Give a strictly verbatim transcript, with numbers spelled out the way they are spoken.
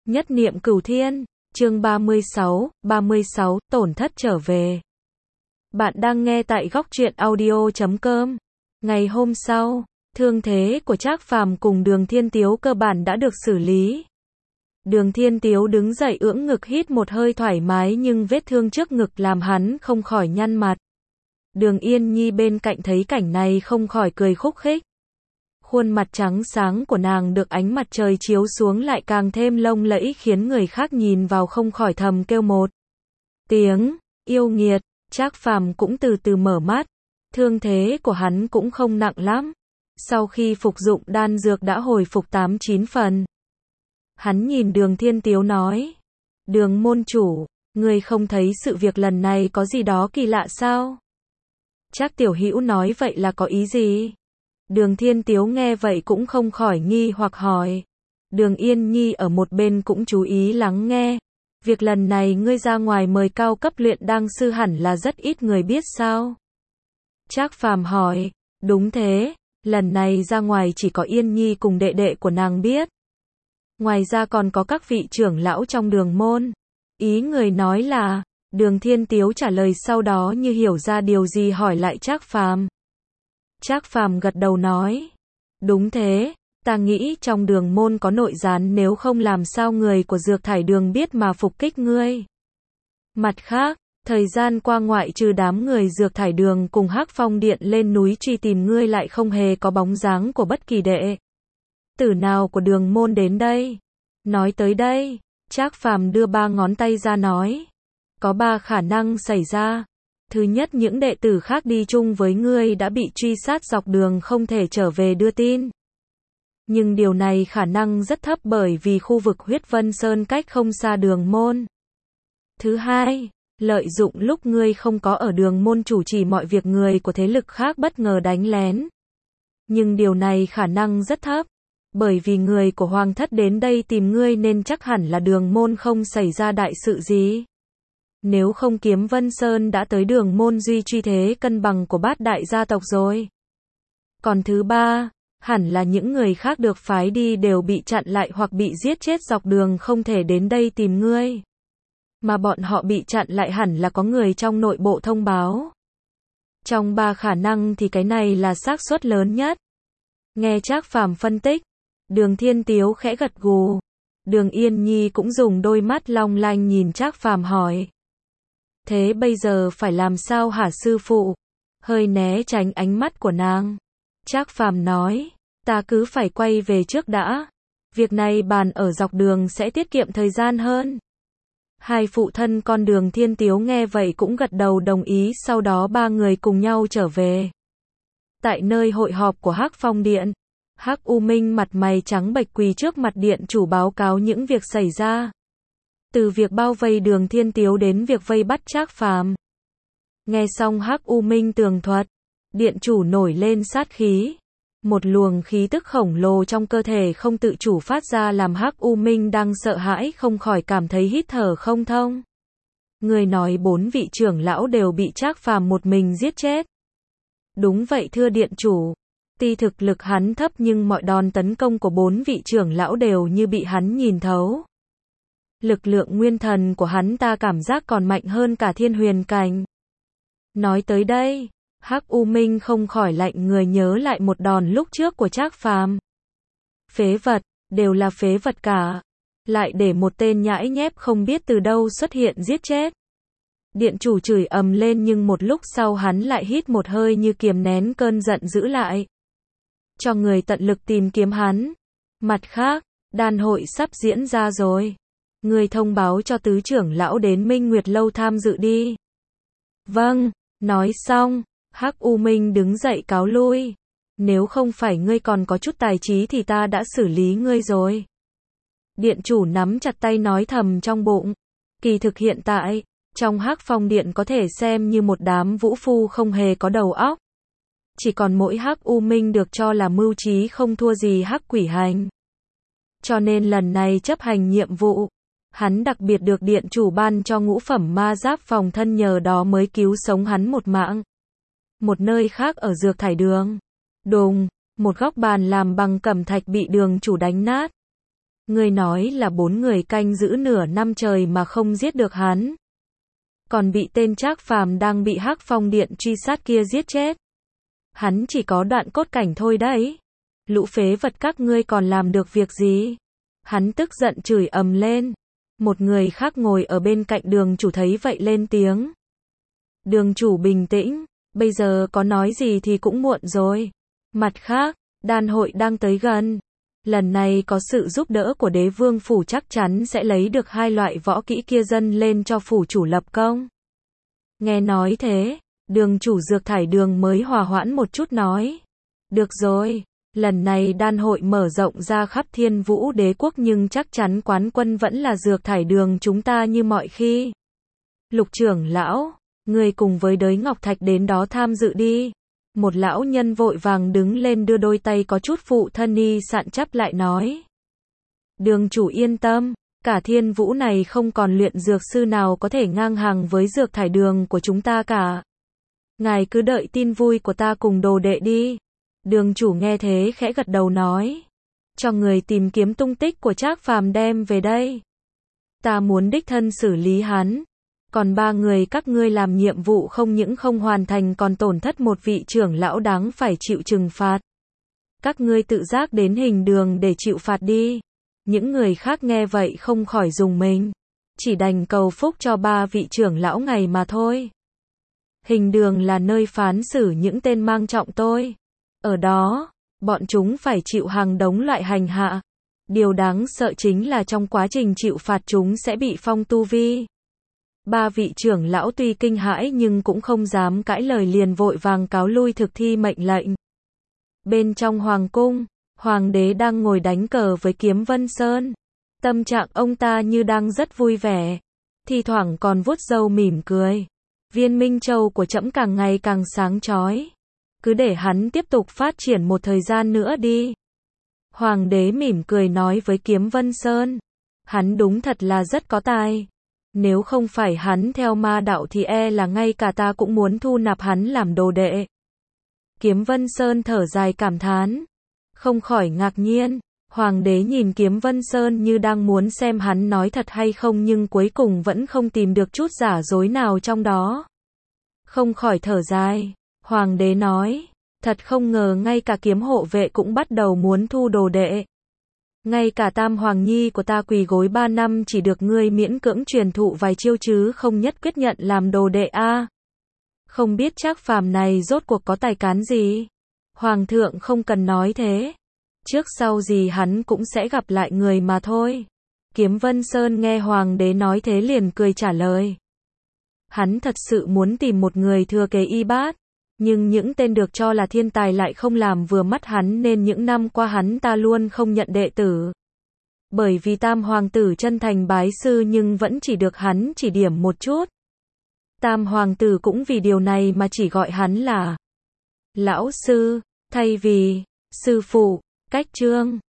Nhất niệm cửu thiên, chương ba mươi sáu, ba mươi sáu, tổn thất trở về. Bạn đang nghe tại góc truyện audio chấm com. Ngày hôm sau, thương thế của Trác Phàm cùng Đường Thiên Tiếu cơ bản đã được xử lý. Đường Thiên Tiếu đứng dậy ưỡn ngực hít một hơi thoải mái nhưng vết thương trước ngực làm hắn không khỏi nhăn mặt. Đường Yên Nhi bên cạnh thấy cảnh này không khỏi cười khúc khích. Khuôn mặt trắng sáng của nàng được ánh mặt trời chiếu xuống lại càng thêm lộng lẫy khiến người khác nhìn vào không khỏi thầm kêu một tiếng, yêu nghiệt. Trác Phàm cũng từ từ mở mắt, thương thế của hắn cũng không nặng lắm. Sau khi phục dụng đan dược đã hồi phục tám chín phần. Hắn nhìn Đường Thiên Tiếu nói, Đường môn chủ, ngươi không thấy sự việc lần này có gì đó kỳ lạ sao? Trác Tiểu Hữu nói vậy là có ý gì? Đường Thiên Tiếu nghe vậy cũng không khỏi nghi hoặc hỏi. Đường Yên Nhi ở một bên cũng chú ý lắng nghe. Việc lần này ngươi ra ngoài mời cao cấp luyện đan sư hẳn là rất ít người biết sao? Trác Phàm hỏi, đúng thế, lần này ra ngoài chỉ có Yên Nhi cùng đệ đệ của nàng biết. Ngoài ra còn có các vị trưởng lão trong đường môn. Ý người nói là, Đường Thiên Tiếu trả lời sau đó như hiểu ra điều gì hỏi lại Trác Phàm. Trác Phàm gật đầu nói, đúng thế, ta nghĩ trong đường môn có nội gián, nếu không làm sao người của Dược Thải Đường biết mà phục kích ngươi. Mặt khác, thời gian qua ngoại trừ đám người Dược Thải Đường cùng Hắc Phong Điện lên núi truy tìm ngươi lại không hề có bóng dáng của bất kỳ đệ tử nào của đường môn đến đây. Nói tới đây, Trác Phàm đưa ba ngón tay ra nói, có ba khả năng xảy ra. Thứ nhất, những đệ tử khác đi chung với ngươi đã bị truy sát dọc đường không thể trở về đưa tin. Nhưng điều này khả năng rất thấp bởi vì khu vực Huyết Vân Sơn cách không xa đường môn. Thứ hai, lợi dụng lúc ngươi không có ở đường môn chủ trì mọi việc người của thế lực khác bất ngờ đánh lén. Nhưng điều này khả năng rất thấp, bởi vì người của Hoàng thất đến đây tìm ngươi nên chắc hẳn là đường môn không xảy ra đại sự gì. Nếu không Kiếm Vân Sơn đã tới đường môn duy trì thế cân bằng của bát đại gia tộc rồi. Còn thứ ba, hẳn là những người khác được phái đi đều bị chặn lại hoặc bị giết chết dọc đường không thể đến đây tìm ngươi. Mà bọn họ bị chặn lại hẳn là có người trong nội bộ thông báo. Trong ba khả năng thì cái này là xác suất lớn nhất. Nghe Trác Phàm phân tích, Đường Thiên Tiếu khẽ gật gù. Đường Yên Nhi cũng dùng đôi mắt long lanh nhìn Trác Phàm hỏi, thế bây giờ phải làm sao hả sư phụ? Hơi né tránh ánh mắt của nàng, Trác Phàm nói, ta cứ phải quay về trước đã. Việc này bàn ở dọc đường sẽ tiết kiệm thời gian hơn. Hai phụ thân con Đường Thiên Tiếu nghe vậy cũng gật đầu đồng ý, sau đó ba người cùng nhau trở về. Tại nơi hội họp của Hắc Phong Điện, Hắc U Minh mặt mày trắng bệch quỳ trước mặt điện chủ báo cáo những việc xảy ra. Từ việc bao vây Đường Thiên Tiếu đến việc vây bắt Trác Phàm. Nghe xong Hắc U Minh tường thuật, điện chủ nổi lên sát khí. Một luồng khí tức khổng lồ trong cơ thể không tự chủ phát ra làm Hắc U Minh đang sợ hãi không khỏi cảm thấy hít thở không thông. Người nói bốn vị trưởng lão đều bị Trác Phàm một mình giết chết. Đúng vậy thưa điện chủ. Tuy thực lực hắn thấp nhưng mọi đòn tấn công của bốn vị trưởng lão đều như bị hắn nhìn thấu. Lực lượng nguyên thần của hắn ta cảm giác còn mạnh hơn cả thiên huyền cảnh. Nói tới đây, Hắc U Minh không khỏi lạnh người nhớ lại một đòn lúc trước của Trác Phàm. Phế vật, đều là phế vật cả. Lại để một tên nhãi nhép không biết từ đâu xuất hiện giết chết. Điện chủ chửi ầm lên nhưng một lúc sau hắn lại hít một hơi như kiềm nén cơn giận dữ lại. Cho người tận lực tìm kiếm hắn. Mặt khác, đan hội sắp diễn ra rồi. Người thông báo cho tứ trưởng lão đến Minh Nguyệt Lâu tham dự đi. Vâng, nói xong, Hắc U Minh đứng dậy cáo lui. Nếu không phải ngươi còn có chút tài trí thì ta đã xử lý ngươi rồi. Điện chủ nắm chặt tay nói thầm trong bụng. Kỳ thực hiện tại, trong Hắc Phong Điện có thể xem như một đám vũ phu không hề có đầu óc. Chỉ còn mỗi Hắc U Minh được cho là mưu trí không thua gì Hắc Quỷ Hành. Cho nên lần này chấp hành nhiệm vụ, hắn đặc biệt được điện chủ ban cho ngũ phẩm ma giáp phòng thân, nhờ đó mới cứu sống hắn một mạng. Một nơi khác ở Dược Thải Đường, đùng, một góc bàn làm bằng cẩm thạch bị đường chủ đánh nát. Ngươi nói là bốn người canh giữ nửa năm trời mà không giết được hắn. Còn bị tên Trác Phàm đang bị Hắc Phong Điện truy sát kia giết chết. Hắn chỉ có đoạn cốt cảnh thôi đấy. Lũ phế vật các ngươi còn làm được việc gì? Hắn tức giận chửi ầm lên. Một người khác ngồi ở bên cạnh đường chủ thấy vậy lên tiếng. Đường chủ bình tĩnh, bây giờ có nói gì thì cũng muộn rồi. Mặt khác, đan hội đang tới gần. Lần này có sự giúp đỡ của đế vương phủ chắc chắn sẽ lấy được hai loại võ kỹ kia dâng lên cho phủ chủ lập công. Nghe nói thế, đường chủ Dược Thải Đường mới hòa hoãn một chút nói. Được rồi, lần này đan hội mở rộng ra khắp Thiên Vũ Đế quốc nhưng chắc chắn quán quân vẫn là Dược Thải Đường chúng ta như mọi khi. Lục trưởng lão, người cùng với Đới Ngọc Thạch đến đó tham dự đi. Một lão nhân vội vàng đứng lên đưa đôi tay có chút phụ thân y sạn chắp lại nói. Đường chủ yên tâm, cả Thiên Vũ này không còn luyện dược sư nào có thể ngang hàng với Dược Thải Đường của chúng ta cả. Ngài cứ đợi tin vui của ta cùng đồ đệ đi. Đường chủ nghe thế khẽ gật đầu nói. Cho người tìm kiếm tung tích của Trác Phàm đem về đây. Ta muốn đích thân xử lý hắn. Còn ba người các ngươi làm nhiệm vụ không những không hoàn thành còn tổn thất một vị trưởng lão đáng phải chịu trừng phạt. Các ngươi tự giác đến Hình Đường để chịu phạt đi. Những người khác nghe vậy không khỏi rùng mình. Chỉ đành cầu phúc cho ba vị trưởng lão ngày mà thôi. Hình Đường là nơi phán xử những tên mang trọng tôi. Ở đó, bọn chúng phải chịu hàng đống loại hành hạ. Điều đáng sợ chính là trong quá trình chịu phạt chúng sẽ bị phong tu vi. Ba vị trưởng lão tuy kinh hãi nhưng cũng không dám cãi lời liền vội vàng cáo lui thực thi mệnh lệnh. Bên trong hoàng cung, hoàng đế đang ngồi đánh cờ với Kiếm Vân Sơn. Tâm trạng ông ta như đang rất vui vẻ. Thi thoảng còn vuốt râu mỉm cười. Viên Minh Châu của trẫm càng ngày càng sáng chói. Cứ để hắn tiếp tục phát triển một thời gian nữa đi. Hoàng đế mỉm cười nói với Kiếm Vân Sơn. Hắn đúng thật là rất có tài. Nếu không phải hắn theo ma đạo thì e là ngay cả ta cũng muốn thu nạp hắn làm đồ đệ. Kiếm Vân Sơn thở dài cảm thán. Không khỏi ngạc nhiên. Hoàng đế nhìn Kiếm Vân Sơn như đang muốn xem hắn nói thật hay không nhưng cuối cùng vẫn không tìm được chút giả dối nào trong đó. Không khỏi thở dài. Hoàng đế nói. Thật không ngờ ngay cả Kiếm hộ vệ cũng bắt đầu muốn thu đồ đệ. Ngay cả Tam Hoàng Nhi của ta quỳ gối ba năm chỉ được ngươi miễn cưỡng truyền thụ vài chiêu chứ không nhất quyết nhận làm đồ đệ a. À, không biết Trác Phàm này rốt cuộc có tài cán gì? Hoàng thượng không cần nói thế. Trước sau gì hắn cũng sẽ gặp lại người mà thôi. Kiếm Vân Sơn nghe Hoàng đế nói thế liền cười trả lời. Hắn thật sự muốn tìm một người thừa kế y bát. Nhưng những tên được cho là thiên tài lại không làm vừa mắt hắn nên những năm qua hắn ta luôn không nhận đệ tử. Bởi vì Tam Hoàng tử chân thành bái sư nhưng vẫn chỉ được hắn chỉ điểm một chút. Tam Hoàng tử cũng vì điều này mà chỉ gọi hắn là Lão sư, thay vì Sư phụ, cách trương.